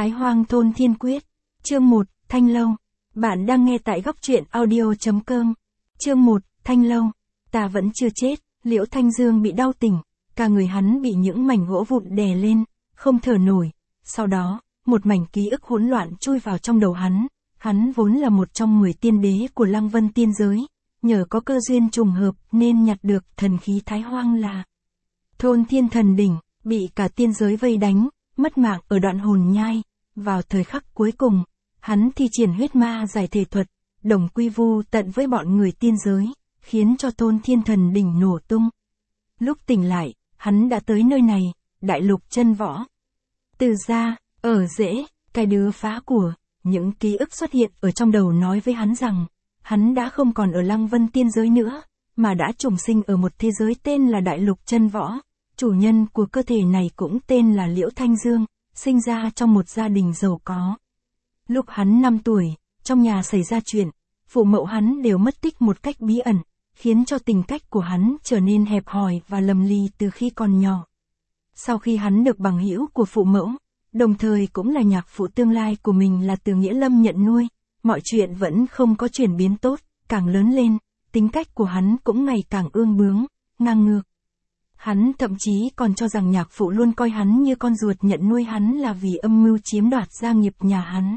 Thái Hoang Thôn Thiên Quyết. Chương 1, Thanh Lâu. Bạn đang nghe tại góc truyện audio.com. Chương 1, Thanh Lâu. Ta vẫn chưa chết, Liễu Thanh Dương bị đau tỉnh, cả người hắn bị những mảnh gỗ vụn đè lên, không thở nổi. Sau đó, một mảnh ký ức hỗn loạn chui vào trong đầu hắn. Hắn vốn là một trong 10 tiên đế của Lăng Vân tiên giới, nhờ có cơ duyên trùng hợp nên nhặt được thần khí Thái Hoang là Thôn Thiên Thần Đỉnh, bị cả tiên giới vây đánh, mất mạng ở đoạn hồn nhai. Vào thời khắc cuối cùng, hắn thi triển huyết ma giải thể thuật, đồng quy vu tận với bọn người tiên giới, khiến cho Thôn Thiên Thần Đỉnh nổ tung. Lúc tỉnh lại, hắn đã tới nơi này, đại lục chân võ. Từ ra, ở rễ, cái đứa phá của, những ký ức xuất hiện ở trong đầu nói với hắn rằng, hắn đã không còn ở Lăng Vân tiên giới nữa, mà đã trùng sinh ở một thế giới tên là đại lục chân võ. Chủ nhân của cơ thể này cũng tên là Liễu Thanh Dương, sinh ra trong một gia đình giàu có. Lúc hắn 5 tuổi, trong nhà xảy ra chuyện, phụ mẫu hắn đều mất tích một cách bí ẩn, khiến cho tình cách của hắn trở nên hẹp hòi và lầm ly từ khi còn nhỏ. Sau khi hắn được bằng hữu của phụ mẫu, đồng thời cũng là nhạc phụ tương lai của mình là Từ Nghĩa Lâm nhận nuôi, mọi chuyện vẫn không có chuyển biến tốt, càng lớn lên, tính cách của hắn cũng ngày càng ương bướng, ngang ngược. Hắn thậm chí còn cho rằng nhạc phụ luôn coi hắn như con ruột nhận nuôi hắn là vì âm mưu chiếm đoạt gia nghiệp nhà hắn.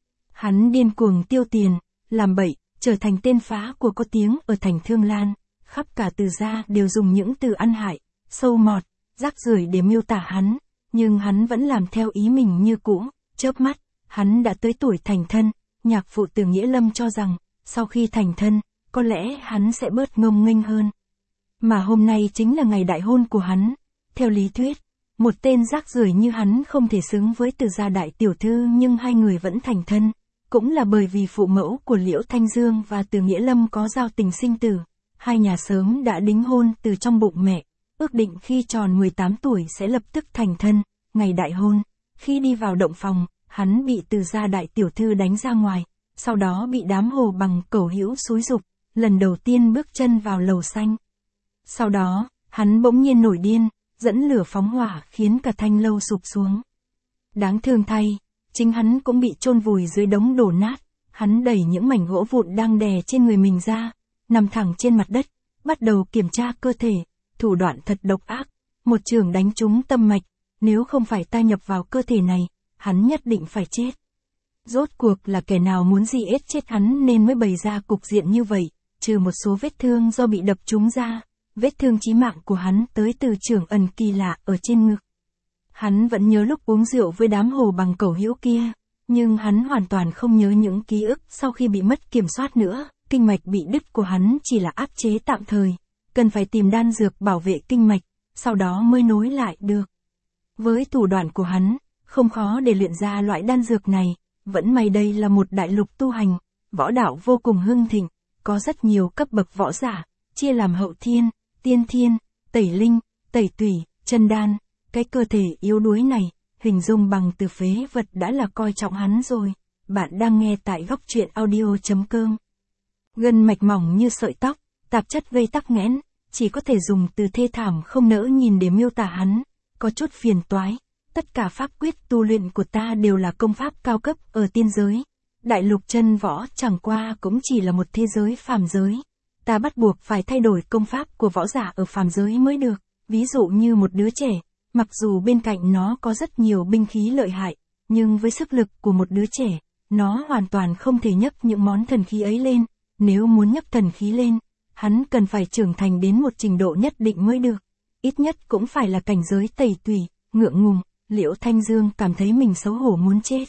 Hắn điên cuồng tiêu tiền, làm bậy, trở thành tên phá của có tiếng ở thành Thương Lan, khắp cả Từ gia đều dùng những từ ăn hại, sâu mọt, rác rưởi để miêu tả hắn, nhưng hắn vẫn làm theo ý mình như cũ. Chớp mắt, hắn đã tới tuổi thành thân. Nhạc phụ Từ Nghĩa Lâm cho rằng, sau khi thành thân, có lẽ hắn sẽ bớt ngông nghênh hơn. Mà hôm nay chính là ngày đại hôn của hắn. Theo lý thuyết, một tên rác rưởi như hắn không thể xứng với Từ gia đại tiểu thư, nhưng hai người vẫn thành thân. Cũng là bởi vì phụ mẫu của Liễu Thanh Dương và Từ Nghĩa Lâm có giao tình sinh tử. Hai nhà sớm đã đính hôn từ trong bụng mẹ, ước định khi tròn 18 tuổi sẽ lập tức thành thân. Ngày đại hôn, khi đi vào động phòng, hắn bị Từ gia đại tiểu thư đánh ra ngoài, sau đó bị đám hồ bằng cẩu hữu xúi giục, lần đầu tiên bước chân vào lầu xanh. Sau đó, hắn bỗng nhiên nổi điên, dẫn lửa phóng hỏa khiến cả thanh lâu sụp xuống. Đáng thương thay, chính hắn cũng bị chôn vùi dưới đống đổ nát. Hắn đẩy những mảnh gỗ vụn đang đè trên người mình ra, nằm thẳng trên mặt đất, bắt đầu kiểm tra cơ thể, thủ đoạn thật độc ác, một chưởng đánh trúng tâm mạch, nếu không phải ta nhập vào cơ thể này, hắn nhất định phải chết. Rốt cuộc là kẻ nào muốn gì ết chết hắn nên mới bày ra cục diện như vậy, trừ một số vết thương do bị đập trúng ra, vết thương chí mạng của hắn tới từ chưởng ẩn kỳ lạ ở trên ngực. Hắn vẫn nhớ lúc uống rượu với đám hồ bằng cẩu hữu kia, nhưng hắn hoàn toàn không nhớ những ký ức sau khi bị mất kiểm soát nữa. Kinh mạch bị đứt của hắn chỉ là áp chế tạm thời, cần phải tìm đan dược bảo vệ kinh mạch, sau đó mới nối lại được. Với thủ đoạn của hắn, không khó để luyện ra loại đan dược này. Vẫn may đây là một đại lục tu hành, võ đạo vô cùng hưng thịnh, có rất nhiều cấp bậc võ giả, chia làm hậu thiên, tiên thiên, tẩy linh, tẩy tủy, chân đan. Cái cơ thể yếu đuối này, hình dung bằng từ phế vật đã là coi trọng hắn rồi. Bạn đang nghe tại góc truyện audio.com. Gân mạch mỏng như sợi tóc, tạp chất gây tắc nghẽn, chỉ có thể dùng từ thê thảm không nỡ nhìn để miêu tả hắn, có chút phiền toái. Tất cả pháp quyết tu luyện của ta đều là công pháp cao cấp ở tiên giới. Đại lục chân võ chẳng qua cũng chỉ là một thế giới phàm giới. Ta bắt buộc phải thay đổi công pháp của võ giả ở phàm giới mới được. Ví dụ như một đứa trẻ, mặc dù bên cạnh nó có rất nhiều binh khí lợi hại, nhưng với sức lực của một đứa trẻ, nó hoàn toàn không thể nhấc những món thần khí ấy lên. Nếu muốn nhấc thần khí lên, hắn cần phải trưởng thành đến một trình độ nhất định mới được. Ít nhất cũng phải là cảnh giới tẩy tủy, ngượng ngùng. Liễu Thanh Dương cảm thấy mình xấu hổ muốn chết.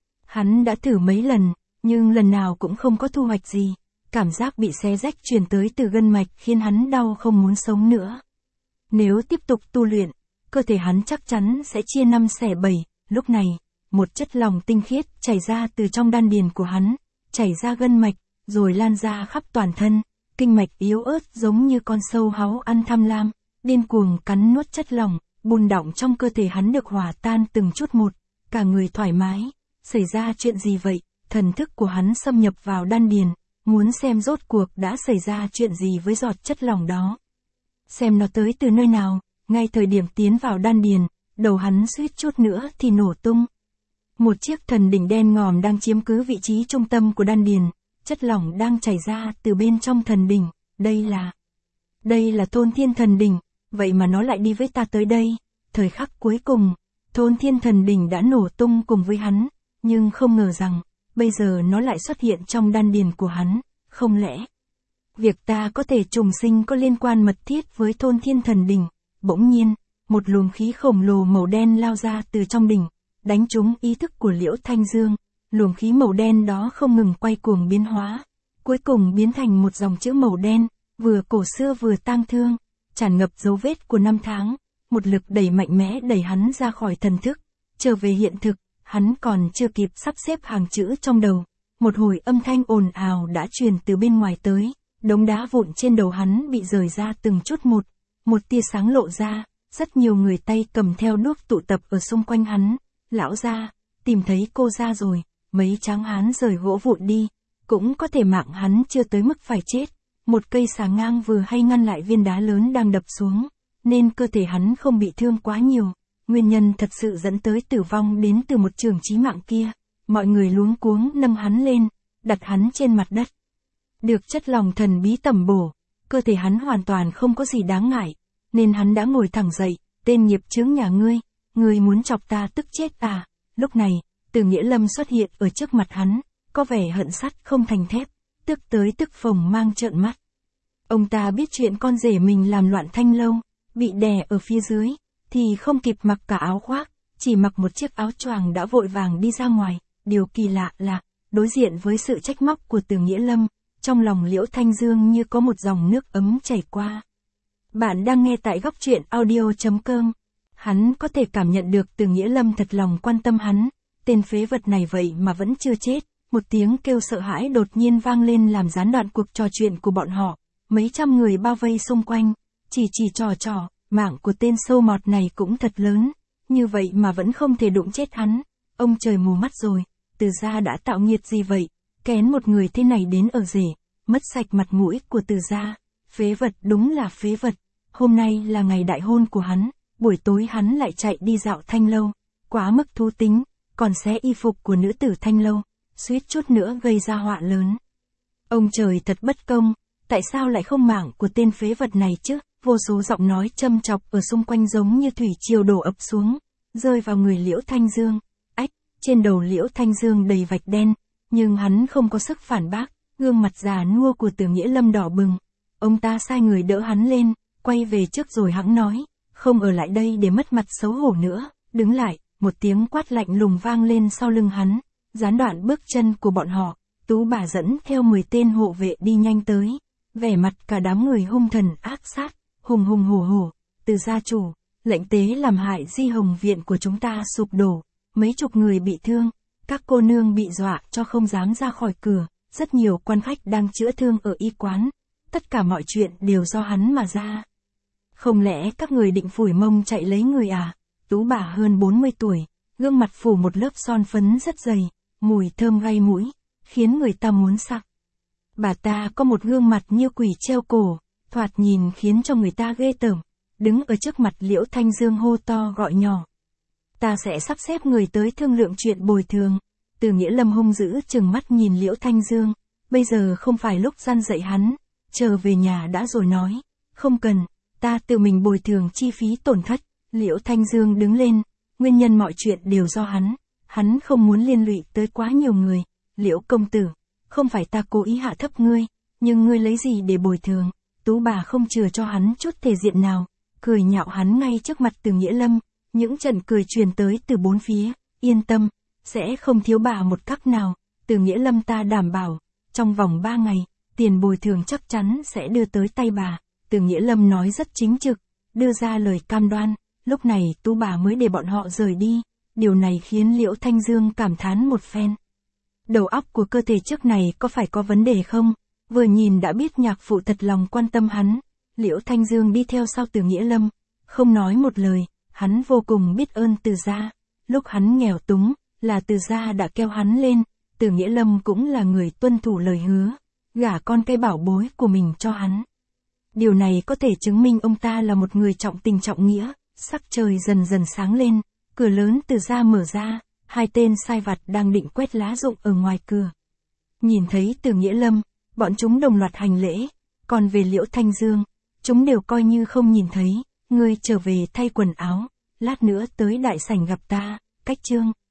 Hắn đã thử mấy lần, nhưng lần nào cũng không có thu hoạch gì. Cảm giác bị xé rách truyền tới từ gân mạch khiến hắn đau không muốn sống nữa. Nếu tiếp tục tu luyện, cơ thể hắn chắc chắn sẽ chia 5 xẻ 7. Lúc này, một chất lỏng tinh khiết chảy ra từ trong đan điền của hắn, chảy ra gân mạch, rồi lan ra khắp toàn thân. Kinh mạch yếu ớt giống như con sâu háu ăn tham lam, điên cuồng cắn nuốt chất lỏng. Bùn đọng trong cơ thể hắn được hòa tan từng chút một, cả người thoải mái. Xảy ra chuyện gì vậy? Thần thức của hắn xâm nhập vào đan điền, muốn xem rốt cuộc đã xảy ra chuyện gì với giọt chất lỏng đó. Xem nó tới từ nơi nào. Ngay thời điểm tiến vào đan điền, đầu hắn suýt chút nữa thì nổ tung. Một chiếc thần đỉnh đen ngòm đang chiếm cứ vị trí trung tâm của đan điền, chất lỏng đang chảy ra từ bên trong thần đỉnh, đây là Thôn Thiên Thần Đỉnh, vậy mà nó lại đi với ta tới đây. Thời khắc cuối cùng, Thôn Thiên Thần Đỉnh đã nổ tung cùng với hắn, nhưng không ngờ rằng, bây giờ nó lại xuất hiện trong đan điền của hắn, không lẽ việc ta có thể trùng sinh có liên quan mật thiết với Thôn Thiên Thần Đỉnh. Bỗng nhiên, một luồng khí khổng lồ màu đen lao ra từ trong đỉnh, đánh trúng ý thức của Liễu Thanh Dương. Luồng khí màu đen đó không ngừng quay cuồng biến hóa, cuối cùng biến thành một dòng chữ màu đen, vừa cổ xưa vừa tang thương, tràn ngập dấu vết của năm tháng, một lực đẩy mạnh mẽ đẩy hắn ra khỏi thần thức, trở về hiện thực. Hắn còn chưa kịp sắp xếp hàng chữ trong đầu, một hồi âm thanh ồn ào đã truyền từ bên ngoài tới, đống đá vụn trên đầu hắn bị rời ra từng chút một tia sáng lộ ra, rất nhiều người tay cầm theo đuốc tụ tập ở xung quanh hắn. Lão gia, tìm thấy cô ra rồi. Mấy tráng hán rời gỗ vụn đi, cũng có thể mạng hắn chưa tới mức phải chết. Một cây xà ngang vừa hay ngăn lại viên đá lớn đang đập xuống, nên cơ thể hắn không bị thương quá nhiều. Nguyên nhân thật sự dẫn tới tử vong đến từ một trường chí mạng kia. Mọi người luống cuống nâng hắn lên, đặt hắn trên mặt đất. Được chất lòng thần bí tẩm bổ, cơ thể hắn hoàn toàn không có gì đáng ngại, nên hắn đã ngồi thẳng dậy. Tên nghiệp chướng nhà ngươi muốn chọc ta tức chết à? Lúc này, Từ Nghĩa Lâm xuất hiện ở trước mặt hắn, có vẻ hận sắt không thành thép, tức tới tức phồng mang trợn mắt. Ông ta biết chuyện con rể mình làm loạn Thanh Lâu, bị đè ở phía dưới, thì không kịp mặc cả áo khoác, chỉ mặc một chiếc áo choàng đã vội vàng đi ra ngoài. Điều kỳ lạ là, đối diện với sự trách móc của Từ Nghĩa Lâm, trong lòng Liễu Thanh Dương như có một dòng nước ấm chảy qua. Bạn đang nghe tại góc truyện audio.com. Hắn có thể cảm nhận được Từ Nghĩa Lâm thật lòng quan tâm hắn. Tên phế vật này vậy mà vẫn chưa chết. Một tiếng kêu sợ hãi đột nhiên vang lên làm gián đoạn cuộc trò chuyện của bọn họ. Mấy trăm người bao vây xung quanh, chỉ trò, mạng của tên sâu mọt này cũng thật lớn, như vậy mà vẫn không thể đụng chết hắn. Ông trời mù mắt rồi, Từ gia đã tạo nghiệt gì vậy, kén một người thế này đến ở rể, mất sạch mặt mũi của Từ gia. Phế vật, đúng là phế vật. Hôm nay là ngày đại hôn của hắn, buổi tối hắn lại chạy đi dạo Thanh Lâu, quá mức thú tính, còn xé y phục của nữ tử Thanh Lâu, suýt chút nữa gây ra họa lớn. Ông trời thật bất công, tại sao lại không mạng của tên phế vật này chứ? Vô số giọng nói châm chọc ở xung quanh giống như thủy triều đổ ập xuống, rơi vào người Liễu Thanh Dương. Ách, trên đầu Liễu Thanh Dương đầy vạch đen, nhưng hắn không có sức phản bác, gương mặt già nua của Từ Nghĩa Lâm đỏ bừng. Ông ta sai người đỡ hắn lên, quay về trước rồi hẵng nói, không ở lại đây để mất mặt xấu hổ nữa, đứng lại. Một tiếng quát lạnh lùng vang lên sau lưng hắn, gián đoạn bước chân của bọn họ. Tú bà dẫn theo 10 tên hộ vệ đi nhanh tới, vẻ mặt cả đám người hung thần ác sát, hùng hổ. Từ gia chủ, lệnh tế làm hại Di Hồng viện của chúng ta sụp đổ, mấy chục người bị thương, các cô nương bị dọa cho không dám ra khỏi cửa, rất nhiều quan khách đang chữa thương ở y quán, tất cả mọi chuyện đều do hắn mà ra. Không lẽ các người định phủi mông chạy lấy người à? Tú bà hơn 40 tuổi, gương mặt phủ một lớp son phấn rất dày, mùi thơm gây mũi, khiến người ta muốn sặc. Bà ta có một gương mặt như quỷ treo cổ, thoạt nhìn khiến cho người ta ghê tởm, đứng ở trước mặt Liễu Thanh Dương hô to gọi nhỏ. Ta sẽ sắp xếp người tới thương lượng chuyện bồi thường. Từ Nghĩa Lâm hung dữ trừng mắt nhìn Liễu Thanh Dương, bây giờ không phải lúc gian dạy hắn, chờ về nhà đã rồi nói, không cần, ta tự mình bồi thường chi phí tổn thất. Liễu Thanh Dương đứng lên, nguyên nhân mọi chuyện đều do hắn không muốn liên lụy tới quá nhiều người. Liễu công tử, không phải ta cố ý hạ thấp ngươi, nhưng ngươi lấy gì để bồi thường? Tú bà không chừa cho hắn chút thể diện nào, cười nhạo hắn ngay trước mặt Từ Nghĩa Lâm, những trận cười truyền tới từ bốn phía. Yên tâm, sẽ không thiếu bà một cắc nào, Từ Nghĩa Lâm ta đảm bảo, trong vòng 3 ngày, tiền bồi thường chắc chắn sẽ đưa tới tay bà. Từ Nghĩa Lâm nói rất chính trực, đưa ra lời cam đoan. Lúc này Tú bà mới để bọn họ rời đi, điều này khiến Liễu Thanh Dương cảm thán một phen. Đầu óc của cơ thể trước này có phải có vấn đề không? Vừa nhìn đã biết nhạc phụ thật lòng quan tâm hắn. Liễu Thanh Dương đi theo sau Từ Nghĩa Lâm, không nói một lời, hắn vô cùng biết ơn Từ gia. Lúc hắn nghèo túng, là Từ gia đã kéo hắn lên, Từ Nghĩa Lâm cũng là người tuân thủ lời hứa, gả con cây bảo bối của mình cho hắn. Điều này có thể chứng minh ông ta là một người trọng tình trọng nghĩa. Sắc trời dần dần sáng lên, cửa lớn Từ gia mở ra, hai tên sai vặt đang định quét lá rụng ở ngoài cửa. Nhìn thấy Từ Nghĩa Lâm, bọn chúng đồng loạt hành lễ, còn về Liễu Thanh Dương, chúng đều coi như không nhìn thấy, ngươi trở về thay quần áo, lát nữa tới đại sảnh gặp ta, cách Trương